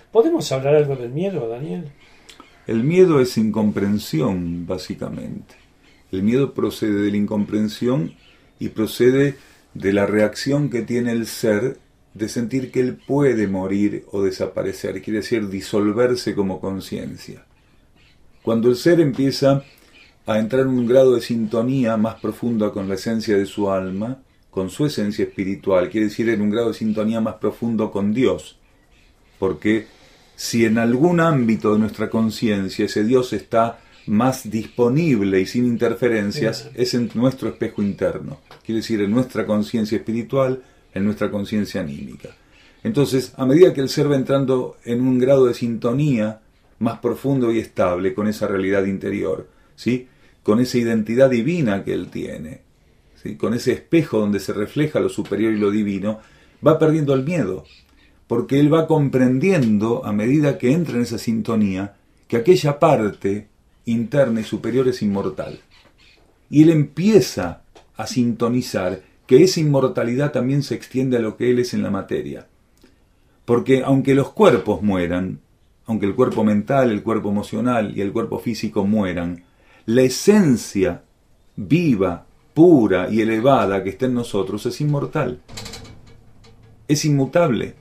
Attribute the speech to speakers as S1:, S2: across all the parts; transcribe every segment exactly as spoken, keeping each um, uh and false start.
S1: ¿Podemos hablar algo del miedo, Daniel?
S2: El miedo es incomprensión, básicamente. El miedo procede de la incomprensión y procede de la reacción que tiene el ser de sentir que él puede morir o desaparecer, quiere decir disolverse como conciencia. Cuando el ser empieza a entrar en un grado de sintonía más profunda con la esencia de su alma, con su esencia espiritual, quiere decir en un grado de sintonía más profundo con Dios, porque si en algún ámbito de nuestra conciencia ese Dios está más disponible y sin interferencias, es en nuestro espejo interno, quiere decir en nuestra conciencia espiritual, en nuestra conciencia anímica. Entonces, a medida que el ser va entrando en un grado de sintonía más profundo y estable con esa realidad interior, ¿sí?, con esa identidad divina que él tiene, ¿sí?, con ese espejo donde se refleja lo superior y lo divino, va perdiendo el miedo, porque él va comprendiendo, a medida que entra en esa sintonía, que aquella parte interna y superior es inmortal. Y él empieza a sintonizar que esa inmortalidad también se extiende a lo que él es en la materia. Porque aunque los cuerpos mueran, aunque el cuerpo mental, el cuerpo emocional y el cuerpo físico mueran, la esencia viva, pura y elevada que está en nosotros es inmortal. Es inmutable.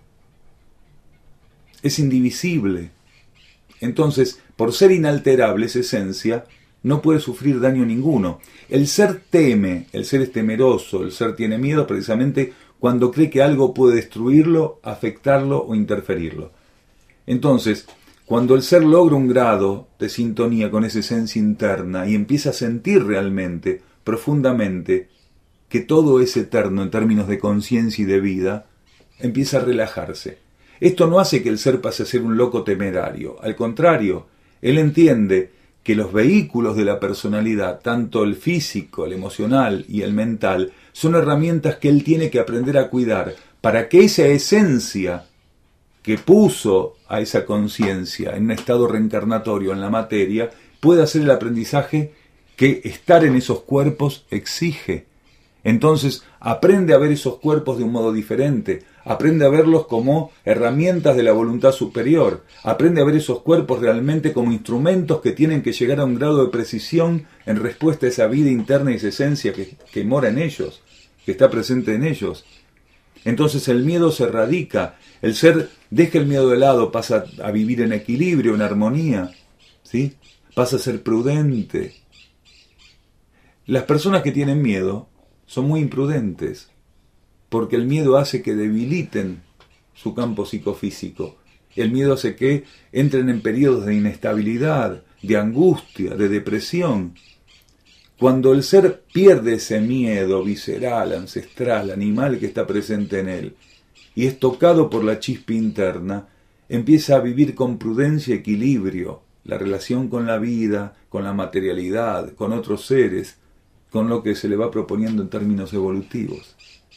S2: Es indivisible. Entonces, por ser inalterable esa esencia, no puede sufrir daño ninguno. El ser teme, el ser es temeroso, el ser tiene miedo precisamente cuando cree que algo puede destruirlo, afectarlo o interferirlo. Entonces, cuando el ser logra un grado de sintonía con esa esencia interna y empieza a sentir realmente, profundamente, que todo es eterno en términos de conciencia y de vida, empieza a relajarse. Esto no hace que el ser pase a ser un loco temerario. Al contrario, él entiende que los vehículos de la personalidad, tanto el físico, el emocional y el mental, son herramientas que él tiene que aprender a cuidar para que esa esencia que puso a esa conciencia en un estado reencarnatorio en la materia pueda hacer el aprendizaje que estar en esos cuerpos exige. Entonces aprende a ver esos cuerpos de un modo diferente, aprende a verlos como herramientas de la voluntad superior, aprende a ver esos cuerpos realmente como instrumentos que tienen que llegar a un grado de precisión en respuesta a esa vida interna y esa esencia que, que mora en ellos, que está presente en ellos. Entonces el miedo se erradica, el ser deja el miedo de lado, pasa a vivir en equilibrio, en armonía, ¿sí?, pasa a ser prudente. Las personas que tienen miedo son muy imprudentes, porque el miedo hace que debiliten su campo psicofísico. El miedo hace que entren en periodos de inestabilidad, de angustia, de depresión. Cuando el ser pierde ese miedo visceral, ancestral, animal que está presente en él, y es tocado por la chispa interna, empieza a vivir con prudencia y equilibrio la relación con la vida, con la materialidad, con otros seres, con lo que se le va proponiendo en términos evolutivos.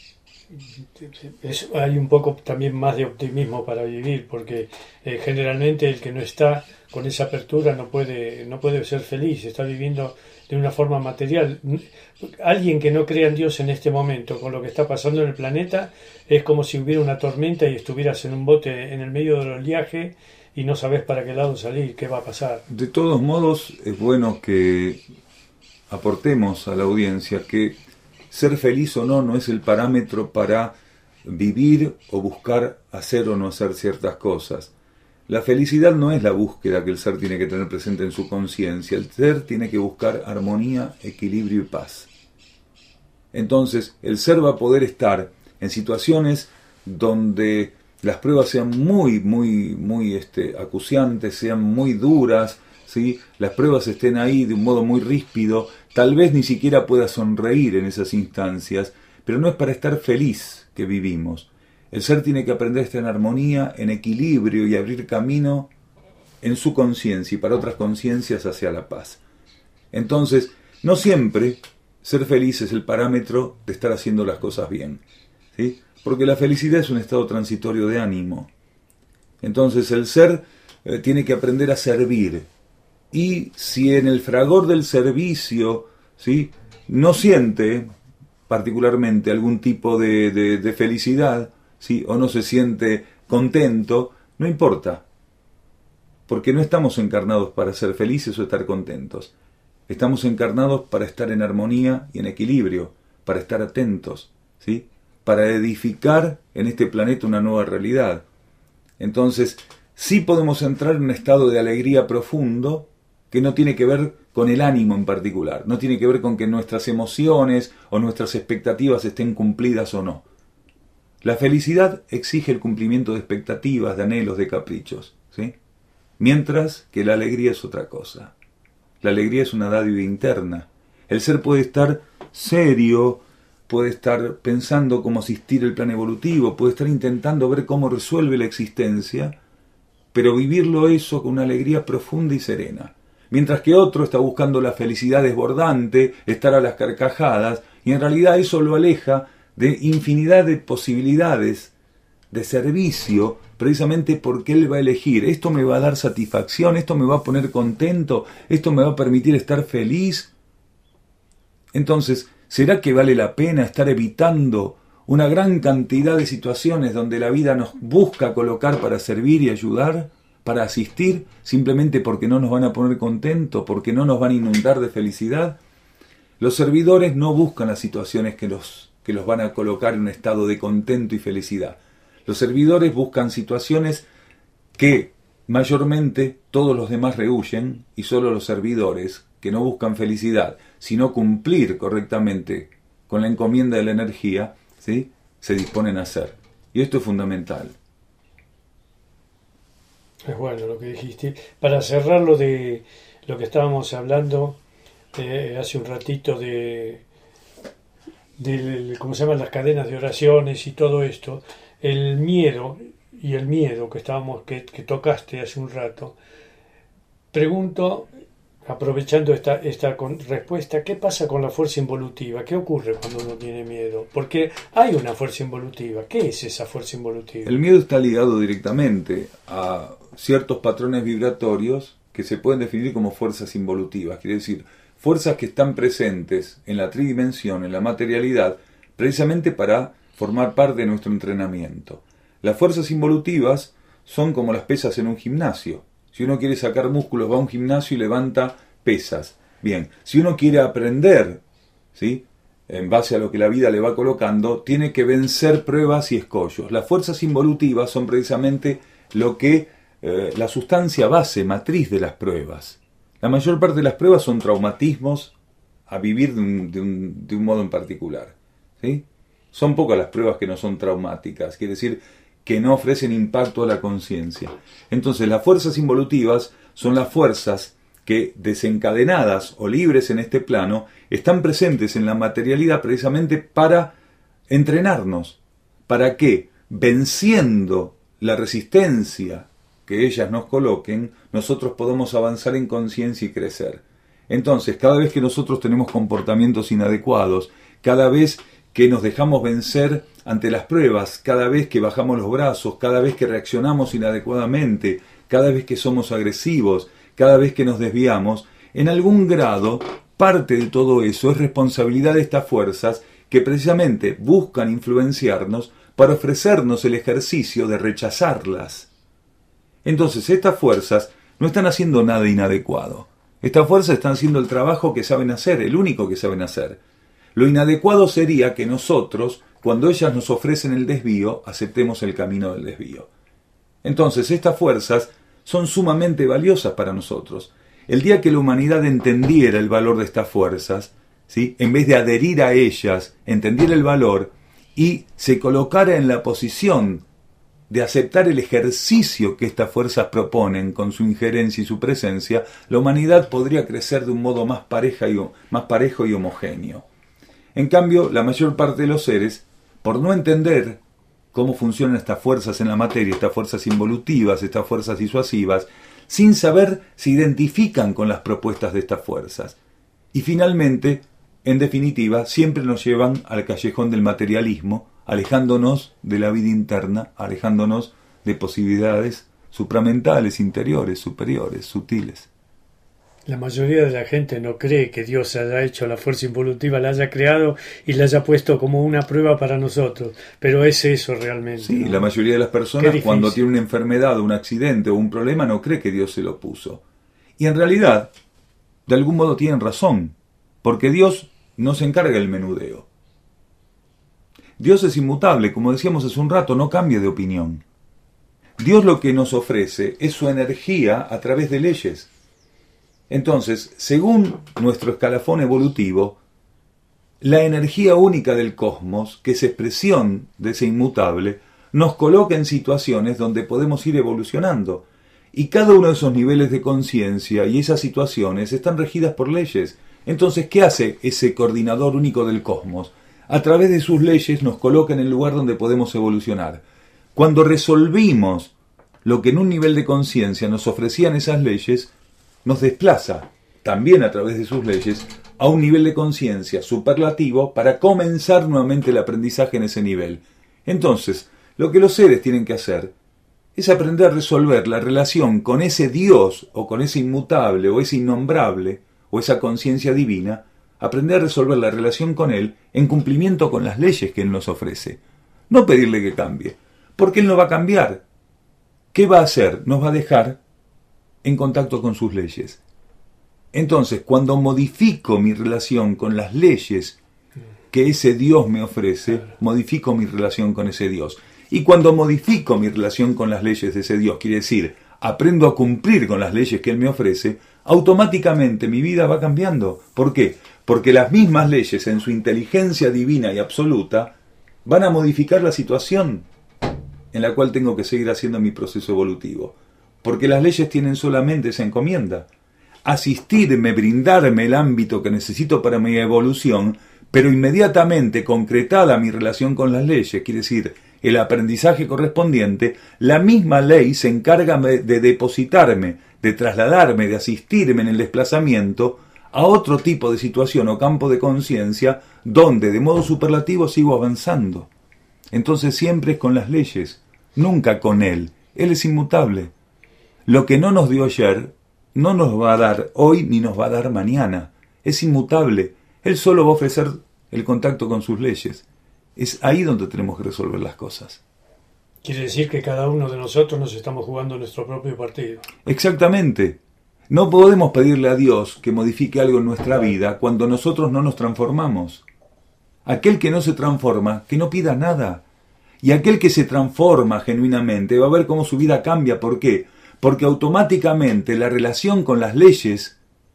S1: Es, hay un poco también más de optimismo para vivir, porque eh, generalmente el que no está con esa apertura no puede, no puede ser feliz, está viviendo de una forma material. Alguien que no crea en Dios en este momento, con lo que está pasando en el planeta, es como si hubiera una tormenta y estuvieras en un bote en el medio del oleaje y no sabes para qué lado salir, qué va a pasar.
S2: De todos modos, es bueno que aportemos a la audiencia que ser feliz o no no es el parámetro para vivir o buscar hacer o no hacer ciertas cosas. La felicidad no es la búsqueda que el ser tiene que tener presente en su conciencia. El ser tiene que buscar armonía, equilibrio y paz. Entonces, el ser va a poder estar en situaciones donde las pruebas sean muy, muy, muy este, acuciantes, sean muy duras, ¿sí?, las pruebas estén ahí de un modo muy ríspido, tal vez ni siquiera pueda sonreír en esas instancias, pero no es para estar feliz que vivimos. El ser tiene que aprender a estar en armonía, en equilibrio y abrir camino en su conciencia y para otras conciencias hacia la paz. Entonces, no siempre ser feliz es el parámetro de estar haciendo las cosas bien, ¿sí?, porque la felicidad es un estado transitorio de ánimo. Entonces el ser eh, tiene que aprender a servir. Y si en el fragor del servicio, ¿sí?, no siente particularmente algún tipo de, de, de felicidad, ¿sí?, o no se siente contento, no importa. porque no estamos encarnados para ser felices o estar contentos. Estamos encarnados para estar en armonía y en equilibrio, para estar atentos, ¿sí? Para edificar en este planeta una nueva realidad. Entonces, sí podemos entrar en un estado de alegría profundo que no tiene que ver con el ánimo en particular, no tiene que ver con que nuestras emociones o nuestras expectativas estén cumplidas o no. La felicidad exige el cumplimiento de expectativas, de anhelos, de caprichos, ¿sí? Mientras que la alegría es otra cosa. La alegría es una dádiva interna. El ser puede estar serio, puede estar pensando cómo asistir el plan evolutivo, puede estar intentando ver cómo resuelve la existencia, pero vivirlo eso con una alegría profunda y serena. Mientras que otro está buscando la felicidad desbordante, estar a las carcajadas, y en realidad eso lo aleja de infinidad de posibilidades de servicio, precisamente porque él va a elegir, esto me va a dar satisfacción, esto me va a poner contento, esto me va a permitir estar feliz. Entonces, ¿será que vale la pena estar evitando una gran cantidad de situaciones donde la vida nos busca colocar para servir y ayudar, para asistir, simplemente porque no nos van a poner contentos, porque no nos van a inundar de felicidad? Los servidores no buscan las situaciones que los, que los van a colocar en un estado de contento y felicidad. Los servidores buscan situaciones que mayormente todos los demás rehuyen, y solo los servidores, que no buscan felicidad, sino cumplir correctamente con la encomienda de la energía, ¿sí?, se disponen a hacer. Y esto es fundamental.
S1: Es bueno lo que dijiste. Para cerrar lo de lo que estábamos hablando eh, hace un ratito de, de, ¿cómo se llaman?, las cadenas de oraciones y todo esto. El miedo y el miedo que estábamos que, que tocaste hace un rato. Pregunto, aprovechando esta, esta con, respuesta, ¿qué pasa con la fuerza involutiva? ¿Qué ocurre cuando uno tiene miedo? Porque hay una fuerza involutiva. ¿Qué es esa fuerza involutiva?
S2: El miedo está ligado directamente a ciertos patrones vibratorios que se pueden definir como fuerzas involutivas. Quiere decir, fuerzas que están presentes en la tridimensión, en la materialidad, precisamente para formar parte de nuestro entrenamiento. Las fuerzas involutivas son como las pesas en un gimnasio. Si uno quiere sacar músculos, va a un gimnasio y levanta pesas. Bien, si uno quiere aprender, ¿sí?, en base a lo que la vida le va colocando, tiene que vencer pruebas y escollos. Las fuerzas involutivas son precisamente lo que eh, la sustancia base, matriz de las pruebas. La mayor parte de las pruebas son traumatismos a vivir de un, de un, de un modo en particular, ¿sí? Son pocas las pruebas que no son traumáticas, quiere decir que no ofrecen impacto a la conciencia. Entonces, las fuerzas involutivas son las fuerzas que, desencadenadas o libres en este plano, están presentes en la materialidad precisamente para entrenarnos. ¿Para qué? Venciendo la resistencia que ellas nos coloquen, nosotros podemos avanzar en conciencia y crecer. Entonces, cada vez que nosotros tenemos comportamientos inadecuados, cada vez que nos dejamos vencer ante las pruebas, cada vez que bajamos los brazos, cada vez que reaccionamos inadecuadamente, cada vez que somos agresivos, cada vez que nos desviamos, en algún grado, parte de todo eso es responsabilidad de estas fuerzas que precisamente buscan influenciarnos para ofrecernos el ejercicio de rechazarlas. Entonces, estas fuerzas no están haciendo nada inadecuado. Estas fuerzas están haciendo el trabajo que saben hacer, el único que saben hacer. Lo inadecuado sería que nosotros, cuando ellas nos ofrecen el desvío, aceptemos el camino del desvío. Entonces, estas fuerzas son sumamente valiosas para nosotros. El día que la humanidad entendiera el valor de estas fuerzas, ¿sí?, en vez de adherir a ellas, entendiera el valor y se colocara en la posición de aceptar el ejercicio que estas fuerzas proponen con su injerencia y su presencia, la humanidad podría crecer de un modo más, pareja y, más parejo y homogéneo. En cambio, la mayor parte de los seres, por no entender cómo funcionan estas fuerzas en la materia, estas fuerzas involutivas, estas fuerzas disuasivas, sin saber, se identifican con las propuestas de estas fuerzas. Y finalmente, en definitiva, siempre nos llevan al callejón del materialismo, alejándonos de la vida interna, alejándonos de posibilidades supramentales, interiores, superiores, sutiles.
S1: La mayoría de la gente no cree que Dios haya hecho la fuerza involutiva, la haya creado y la haya puesto como una prueba para nosotros, pero es eso realmente.
S2: Sí,
S1: ¿no?
S2: La mayoría de las personas cuando tiene una enfermedad, un accidente o un problema no cree que Dios se lo puso. Y en realidad, de algún modo tienen razón, porque Dios no se encarga del menudeo. Dios es inmutable, como decíamos hace un rato, no cambia de opinión. Dios lo que nos ofrece es su energía a través de leyes. Entonces, según nuestro escalafón evolutivo, la energía única del cosmos, que es expresión de ese inmutable, nos coloca en situaciones donde podemos ir evolucionando. Y cada uno de esos niveles de conciencia y esas situaciones están regidas por leyes. Entonces, ¿qué hace ese coordinador único del cosmos? A través de sus leyes nos coloca en el lugar donde podemos evolucionar. Cuando resolvimos lo que en un nivel de conciencia nos ofrecían esas leyes, nos desplaza, también a través de sus leyes, a un nivel de conciencia superlativo para comenzar nuevamente el aprendizaje en ese nivel. Entonces, lo que los seres tienen que hacer es aprender a resolver la relación con ese Dios, o con ese inmutable, o ese innombrable, o esa conciencia divina, aprender a resolver la relación con Él en cumplimiento con las leyes que Él nos ofrece. No pedirle que cambie, porque Él no va a cambiar. ¿Qué va a hacer? Nos va a dejar en contacto con sus leyes. Entonces, cuando modifico mi relación con las leyes que ese Dios me ofrece, modifico mi relación con ese Dios. Y cuando modifico mi relación con las leyes de ese Dios, quiere decir, aprendo a cumplir con las leyes que Él me ofrece, automáticamente mi vida va cambiando. ¿Por qué? Porque las mismas leyes, en su inteligencia divina y absoluta, van a modificar la situación en la cual tengo que seguir haciendo mi proceso evolutivo. Porque las leyes tienen solamente esa encomienda: asistirme, brindarme el ámbito que necesito para mi evolución, pero inmediatamente concretada mi relación con las leyes, quiere decir, el aprendizaje correspondiente, la misma ley se encarga de depositarme, de trasladarme, de asistirme en el desplazamiento a otro tipo de situación o campo de conciencia donde de modo superlativo sigo avanzando. Entonces siempre es con las leyes, nunca con Él. Él es inmutable. Lo que no nos dio ayer, no nos va a dar hoy ni nos va a dar mañana. Es inmutable. Él solo va a ofrecer el contacto con sus leyes. Es ahí donde tenemos que resolver las cosas.
S1: Quiere decir que cada uno de nosotros nos estamos jugando nuestro propio partido.
S2: Exactamente. No podemos pedirle a Dios que modifique algo en nuestra vida cuando nosotros no nos transformamos. Aquel que no se transforma, que no pida nada. Y aquel que se transforma genuinamente va a ver cómo su vida cambia. ¿Por qué? Porque automáticamente la relación con las leyes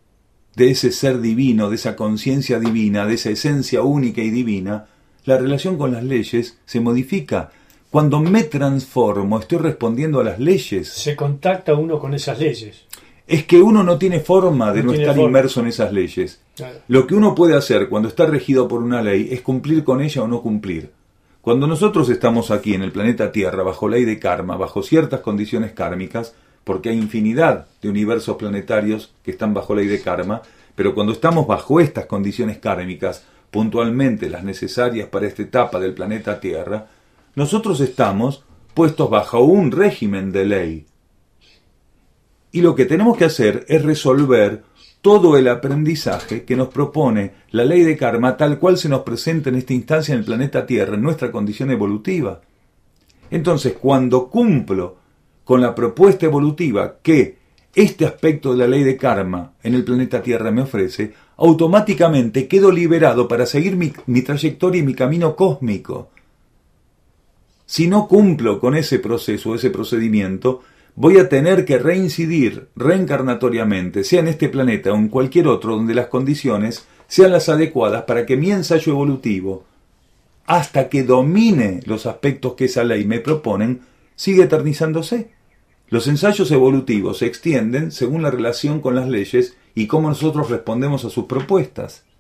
S2: de ese ser divino, de esa conciencia divina, de esa esencia única y divina, la relación con las leyes se modifica. Cuando me transformo, estoy respondiendo a las leyes.
S1: Se contacta uno con esas leyes.
S2: Es que uno no tiene forma de no, no estar forma. inmerso en esas leyes.
S1: Claro.
S2: Lo que uno puede hacer cuando está regido por una ley es cumplir con ella o no cumplir. Cuando nosotros estamos aquí en el planeta Tierra bajo ley de karma, bajo ciertas condiciones kármicas, porque hay infinidad de universos planetarios que están bajo ley de karma, pero cuando estamos bajo estas condiciones kármicas, puntualmente las necesarias para esta etapa del planeta Tierra, nosotros estamos puestos bajo un régimen de ley. Y lo que tenemos que hacer es resolver todo el aprendizaje que nos propone la ley de karma tal cual se nos presenta en esta instancia en el planeta Tierra, en nuestra condición evolutiva. Entonces, cuando cumplo con la propuesta evolutiva que este aspecto de la ley de karma en el planeta Tierra me ofrece, automáticamente quedo liberado para seguir mi, mi trayectoria y mi camino cósmico. Si no cumplo con ese proceso, ese procedimiento, voy a tener que reincidir reencarnatoriamente, sea en este planeta o en cualquier otro donde las condiciones sean las adecuadas para que mi ensayo evolutivo, hasta que domine los aspectos que esa ley me proponen, siga eternizándose. Los ensayos evolutivos se extienden según la relación con las leyes y cómo nosotros respondemos a sus propuestas.